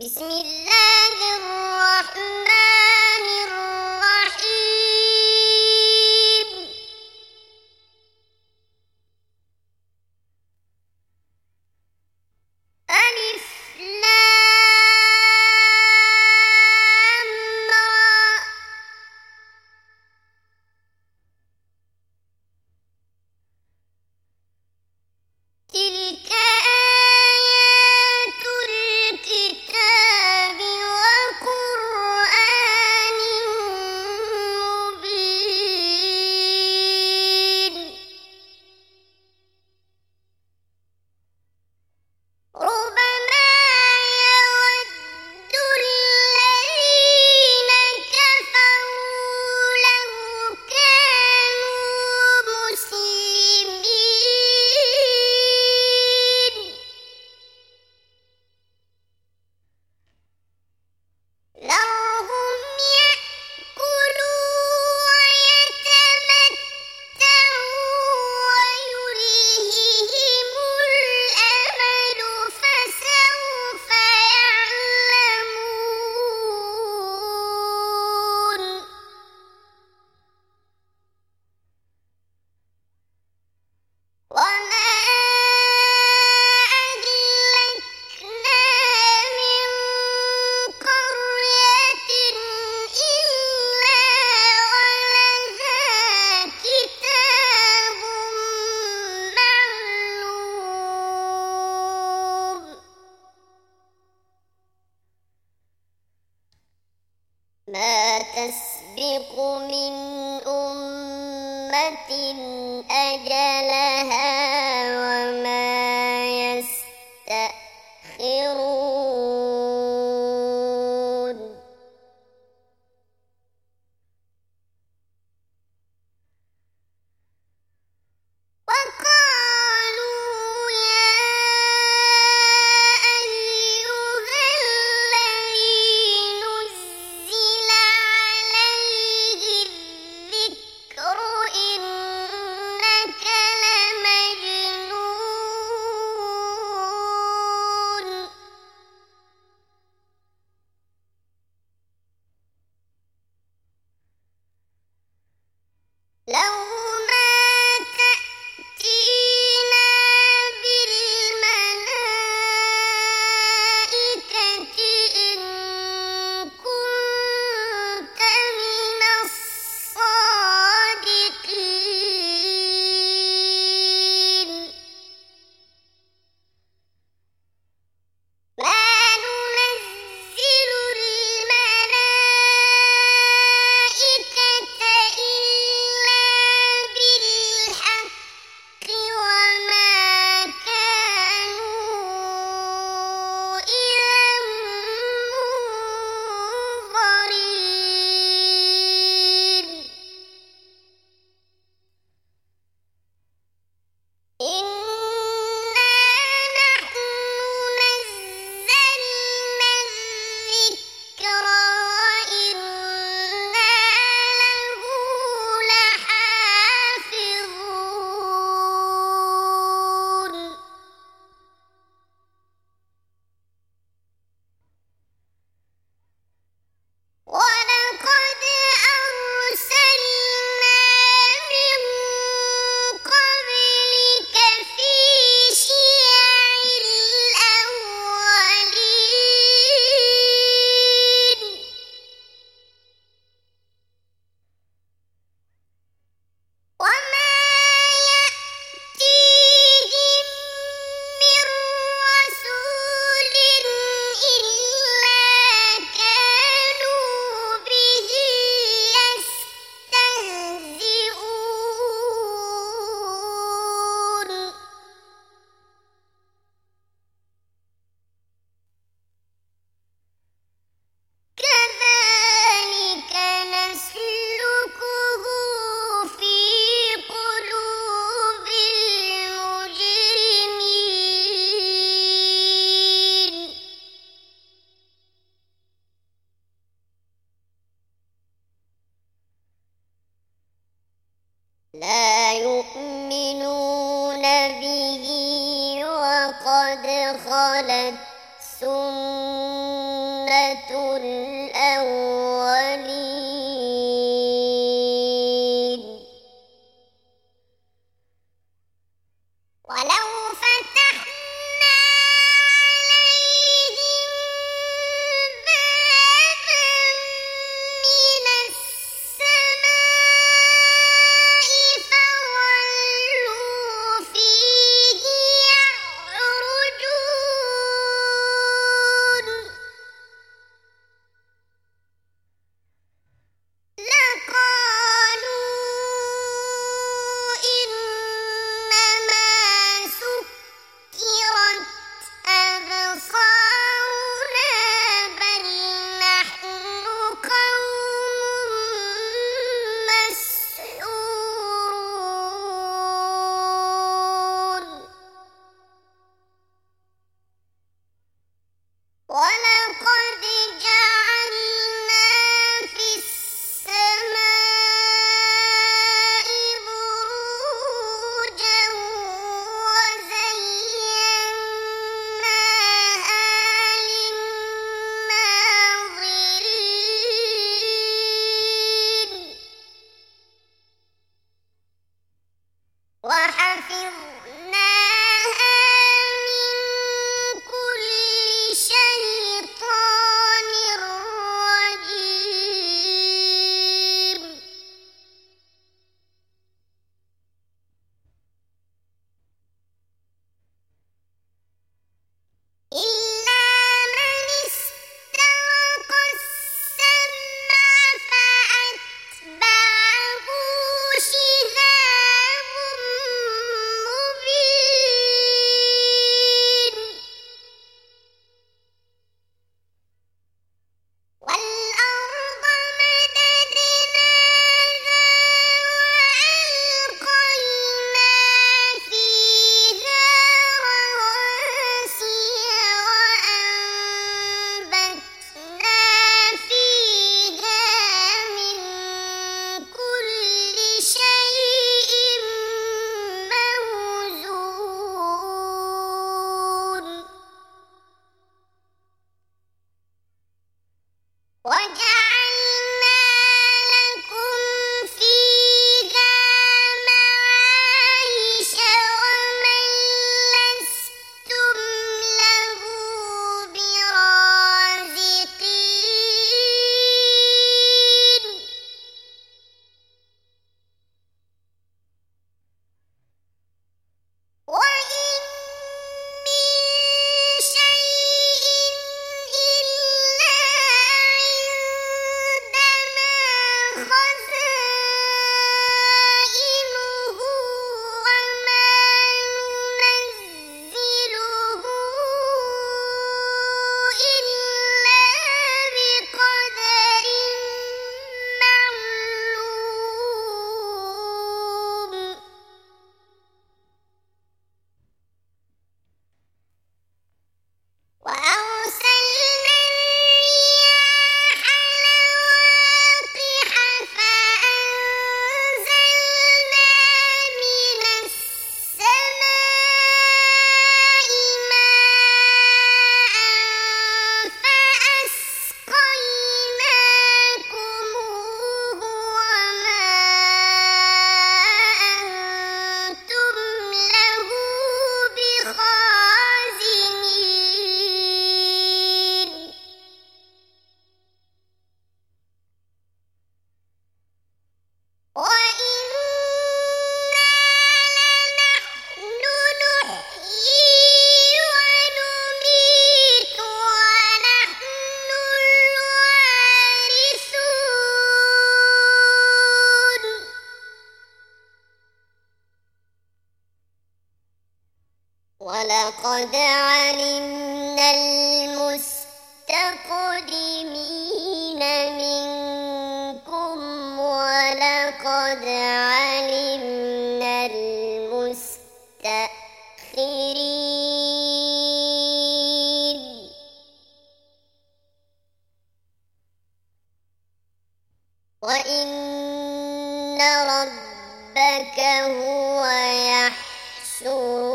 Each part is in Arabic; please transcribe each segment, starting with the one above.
بسم الله الرحمن الرحيم. ألف لام را. تلك آيات الكتاب وقرآن مبين. ربما يود الذين كفروا لو كانوا مسلمين، ذرهم يأكلوا ويتمتعوا ويلههم الأمل فسوف يعلمون. وما أهلكنا من قرية إلا ولها كتاب معلوم. ما تسبق من أمة أجلها وما يستأخرون. وقالوا يا أيها الذي نزل عليه الذكر إنك لمجنون. لو ما تأتينا بالملائكة إن كنت من الصادقين. ما ننزل الملائكة إلا بالحق وما كانوا إذا منظرين. إنا نحن نزلنا الذكر وإنا له لحافظون. ولقد أرسلنا من قبلك في شيع الأولين، وما يأتيهم من رسول إلا كانوا به يستهزئون. كذلك نسلكه في قلوب المجرمين. لا يؤمنون به وقد خلت سنة الأولين ولو فتحنا عليهم بابا من السماء فظلوا فيه يعرجون لقالوا إنما سكرت أبصارنا بل نحن قوم مسحورون ولقد جعلنا في السماء بروجا وزيناها للناظرين وحفظناها من كل شيطان رجيم إلا من استرق السمع فأتبعه شهاب مبين والأرض مددناها وألقينا فيها رواسي وأنبتنا فيها من كل شيء موزون وجعلنا لكم فيها معايش ومن لستم له برازقين وإن من شيء إلا عندنا خزائنه وما ننزله إلا بقدر معلوم وأرسلنا الرياح لواقح فأنزلنا من السماء ماء فأسقيناكموه وما أنتم له بخازنين وإنا لنحن نحيي ونميت ونحن الوارثون ولقد علمنا المستقدمين منكم ولقد علمنا المستأخرين وإن ربك هو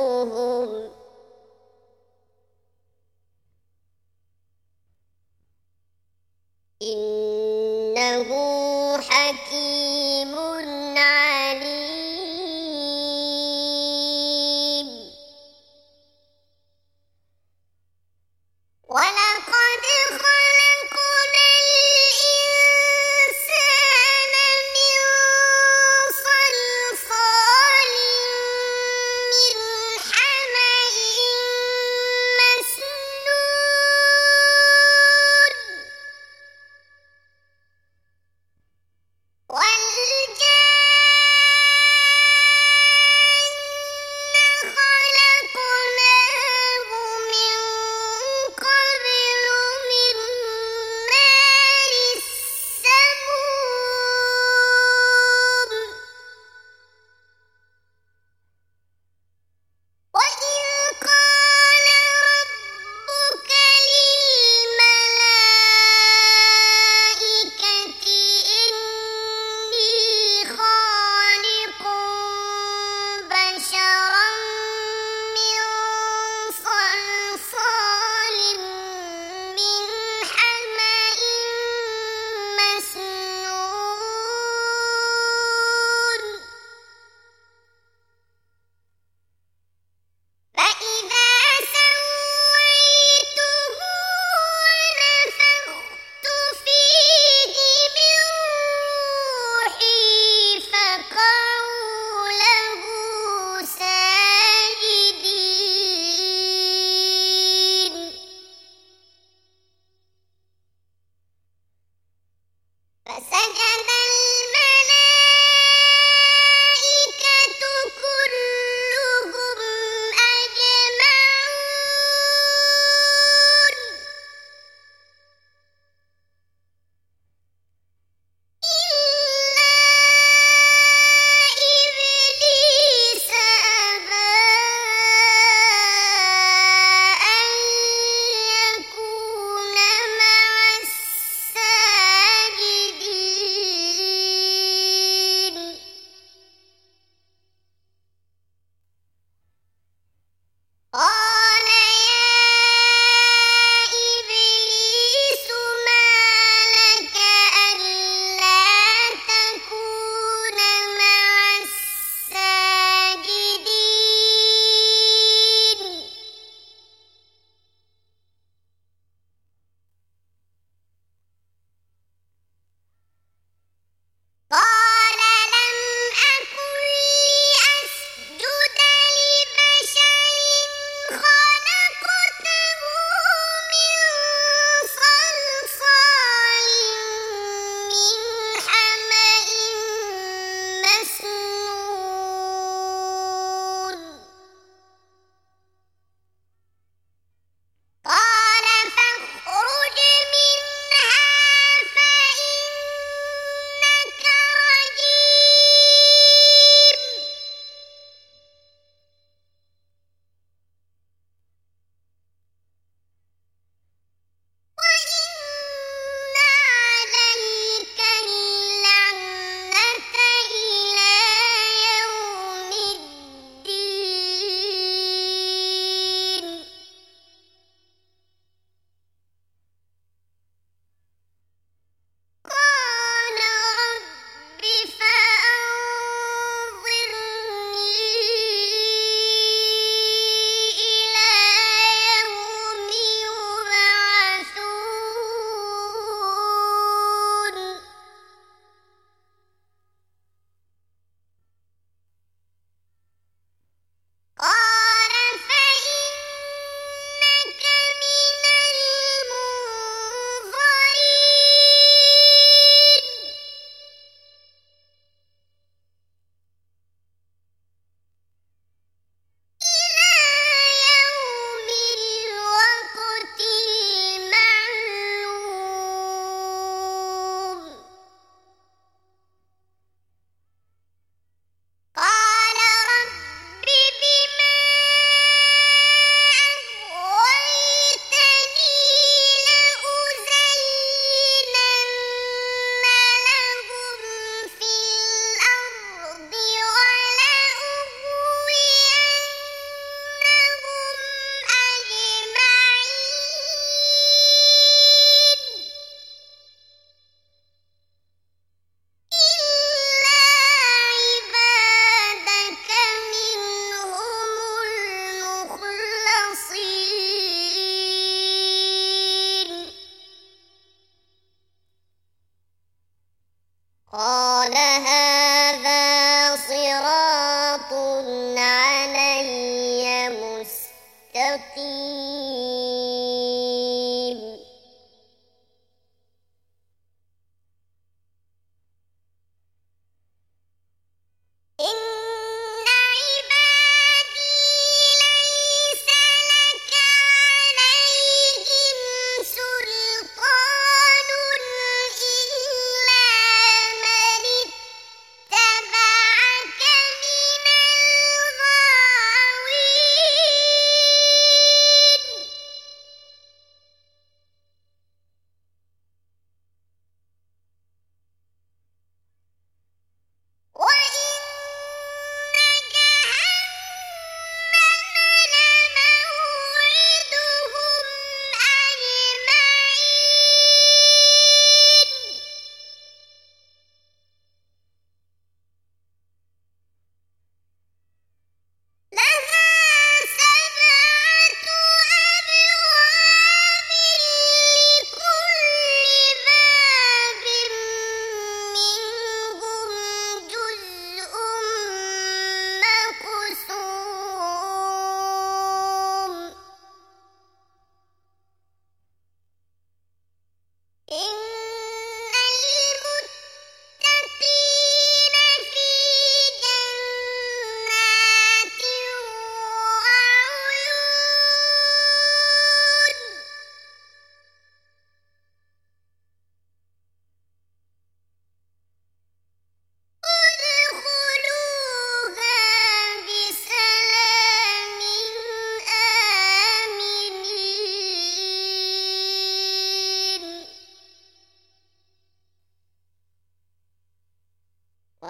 يحشرهم إنه حكيم عليم ولقد خلقنا الإنسان من صلصال من حمأ مسنون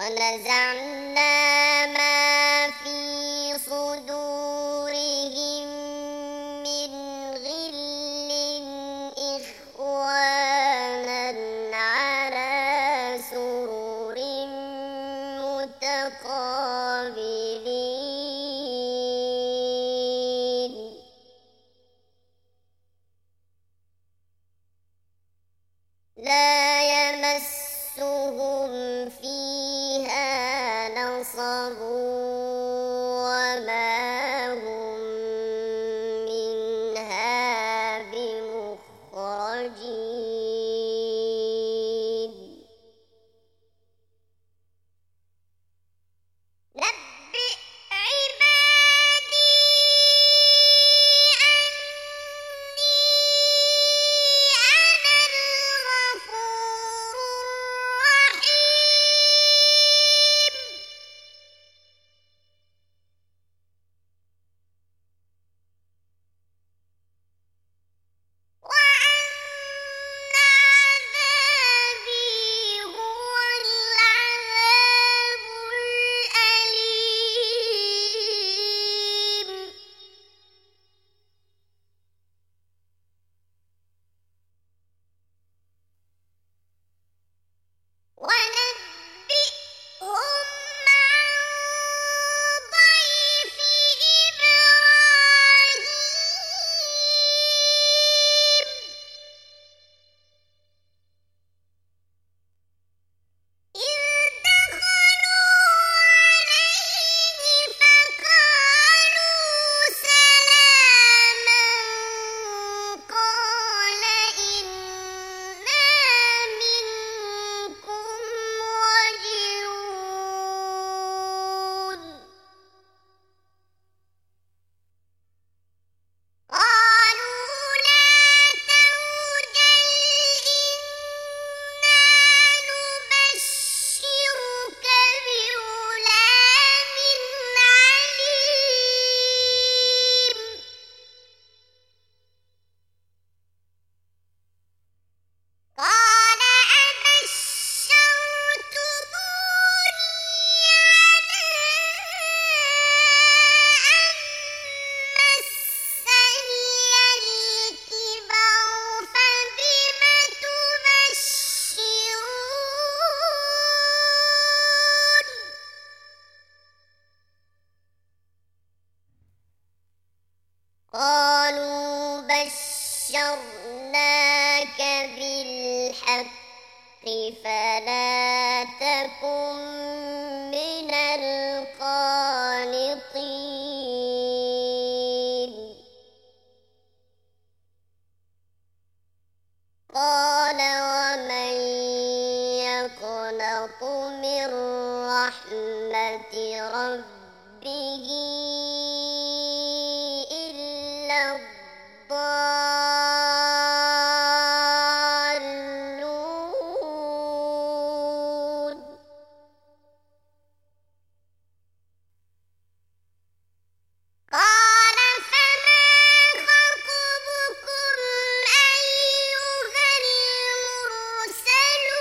ونزعنا ما في صدورهم من غل إخوانا على سرر متقابلين لا يمسهم فيها نصب وما هم منها بمخرجين نبئ عبادي أني أنا الغفور الرحيم وأن عذابي هو العذاب الأليم ونبئهم عن ضيف إبراهيم إذ دخلوا عليه فقالوا سلاما قال إنا منكم وجلون قالوا لا توجل إنا نبشرك بغلام عليم قال أبشرتموني على أن مسني الكبر فبم تبشرون قالوا بشرناك بالحق فلا تكن من القانطين قال ومن يقنط من رحمة ربه إلا الضالون قال فما خطبكم أيها المرسلون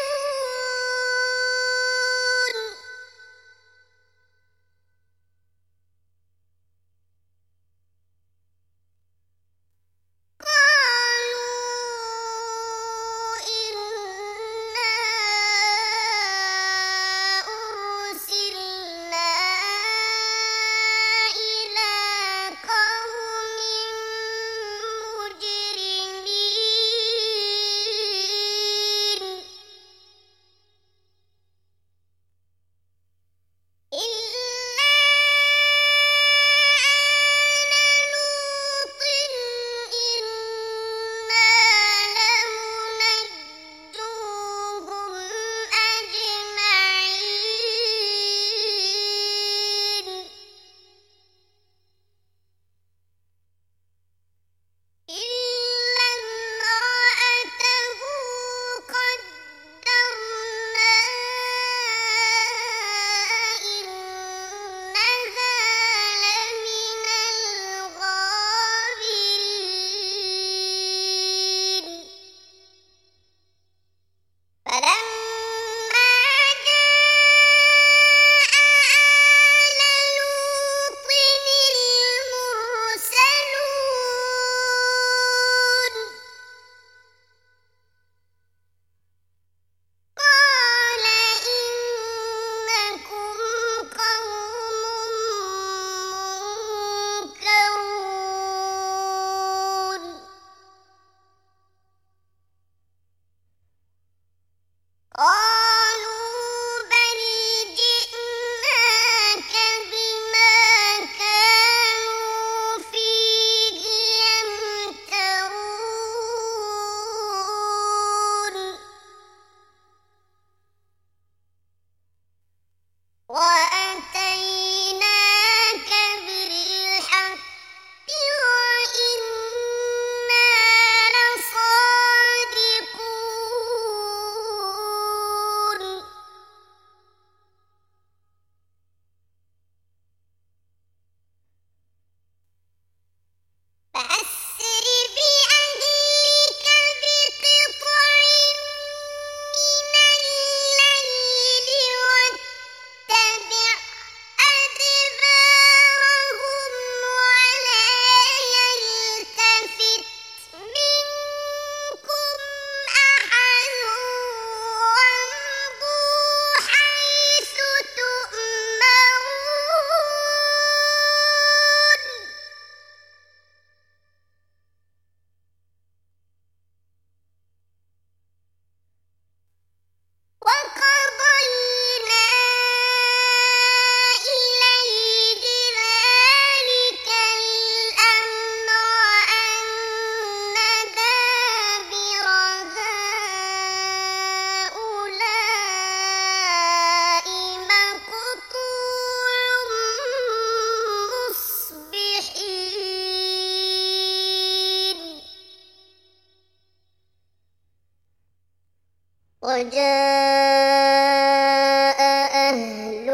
وجاء أهل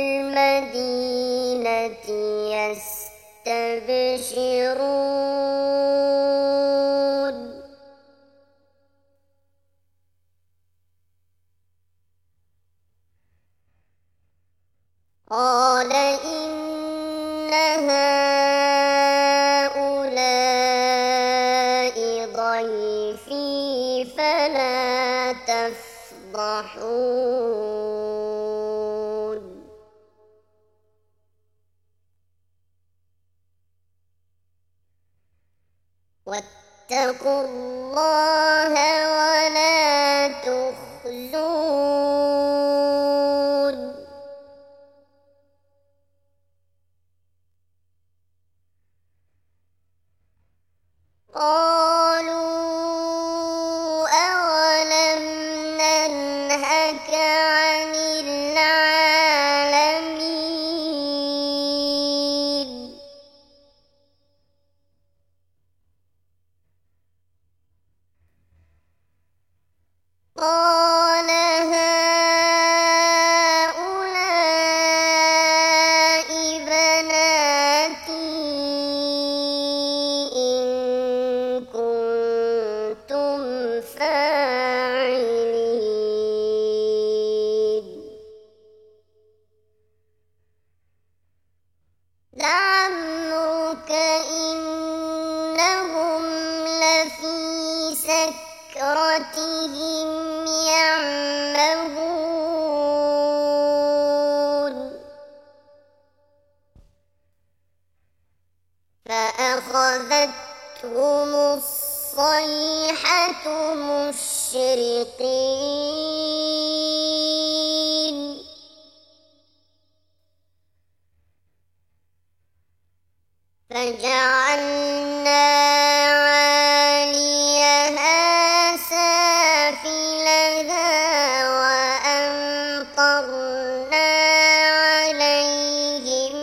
المدينة يستبشرون قال إن هؤلاء ضيفي فلا تفضحون واتقوا الله ولا تخزون قالوا أولم ننهك عن العالمين قال هؤلاء بناتي إن كنتم فاعلين لعمرك إنهم لفي سكرتهم يعمهون فأخذتهم الصيحة مشرقين فجعلنا عاليها سافلها وأمطرنا عليهم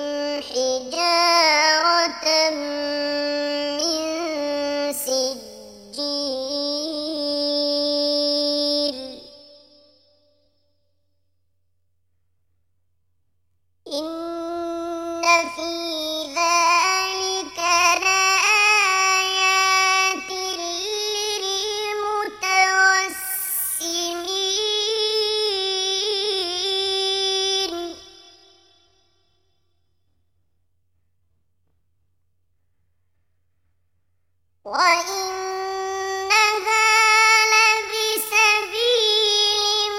حجارة من سجيل إن في ذلك لآيات للمتوسمين وإنها لبسبيل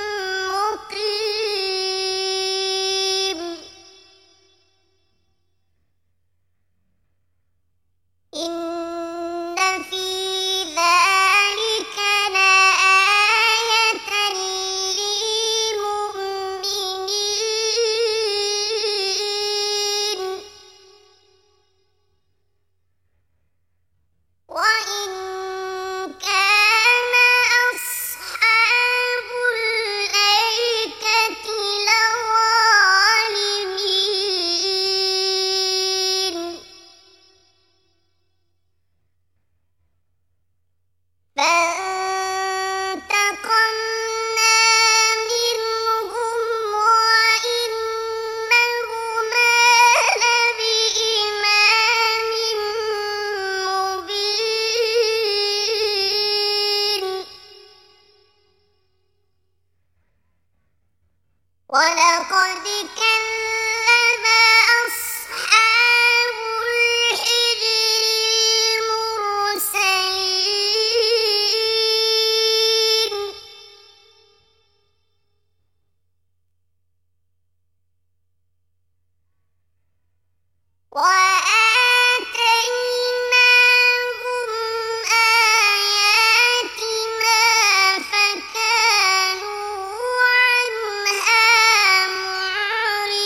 مقيم إن في ذلك لآية للمؤمنين وإن كان أصحاب الأيكة لظالمين فانتقمنا منهم وإنهما لبإمام مبين ولقد كذب أصحاب الحجر المرسلين وآتيناهم آياتنا فكانوا عنها معرضين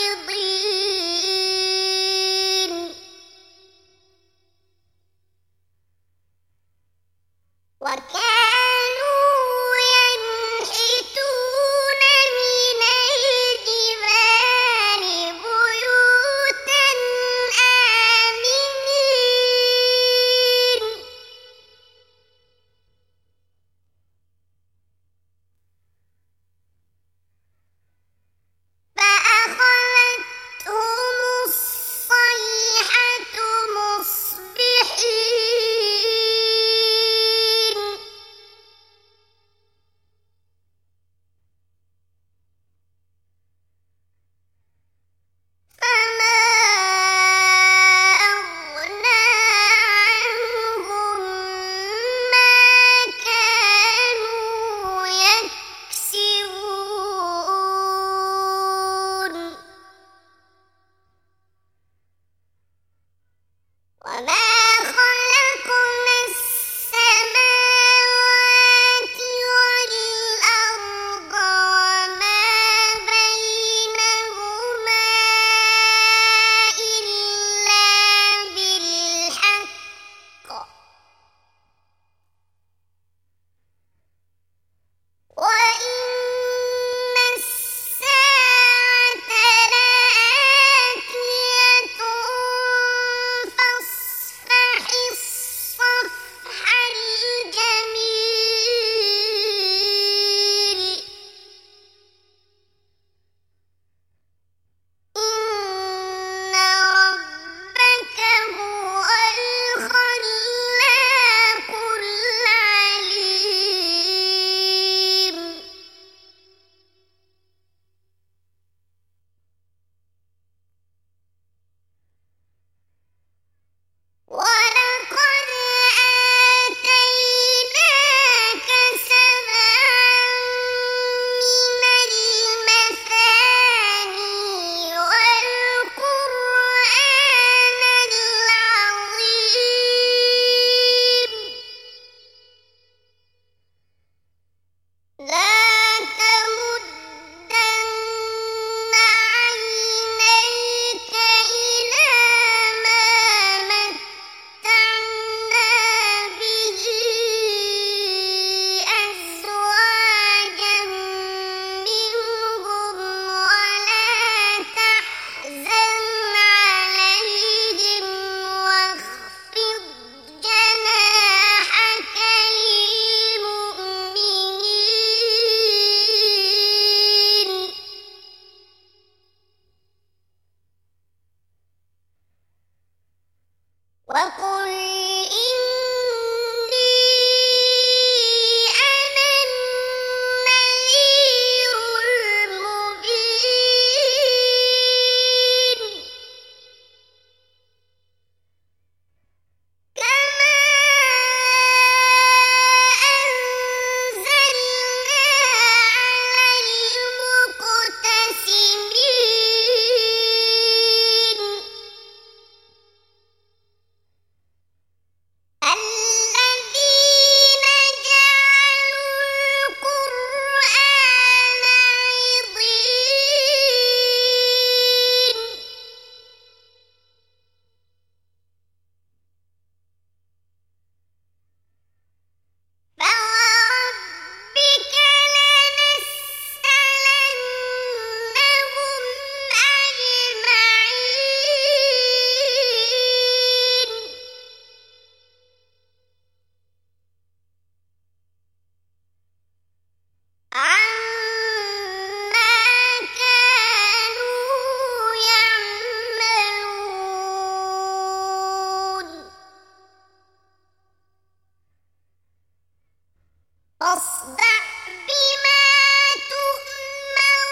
فاصدع بما تؤمر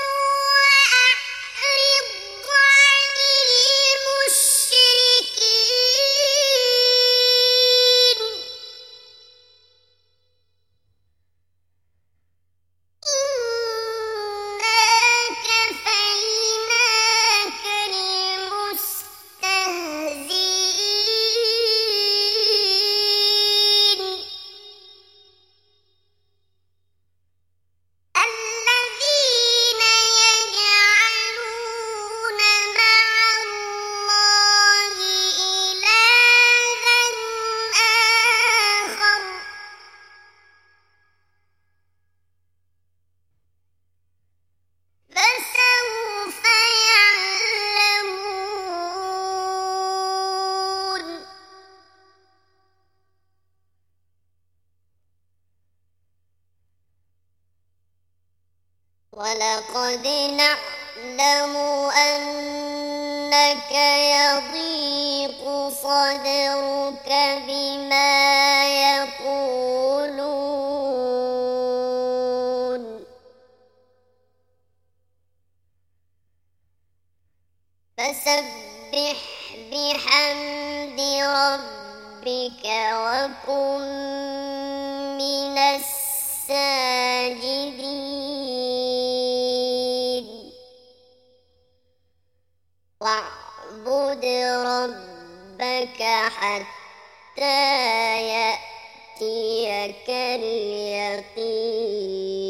وأعرض عن المشركين إنا كفيناك المستهزئين الذين يجعلون مع الله إلها آخر فسوف يعلمون ولقد نعلم أنك يضيق صدرك بما يقولون فسبح بحمد ربك وكن من الساجدين واعبد ربك حتى يأتيك اليقين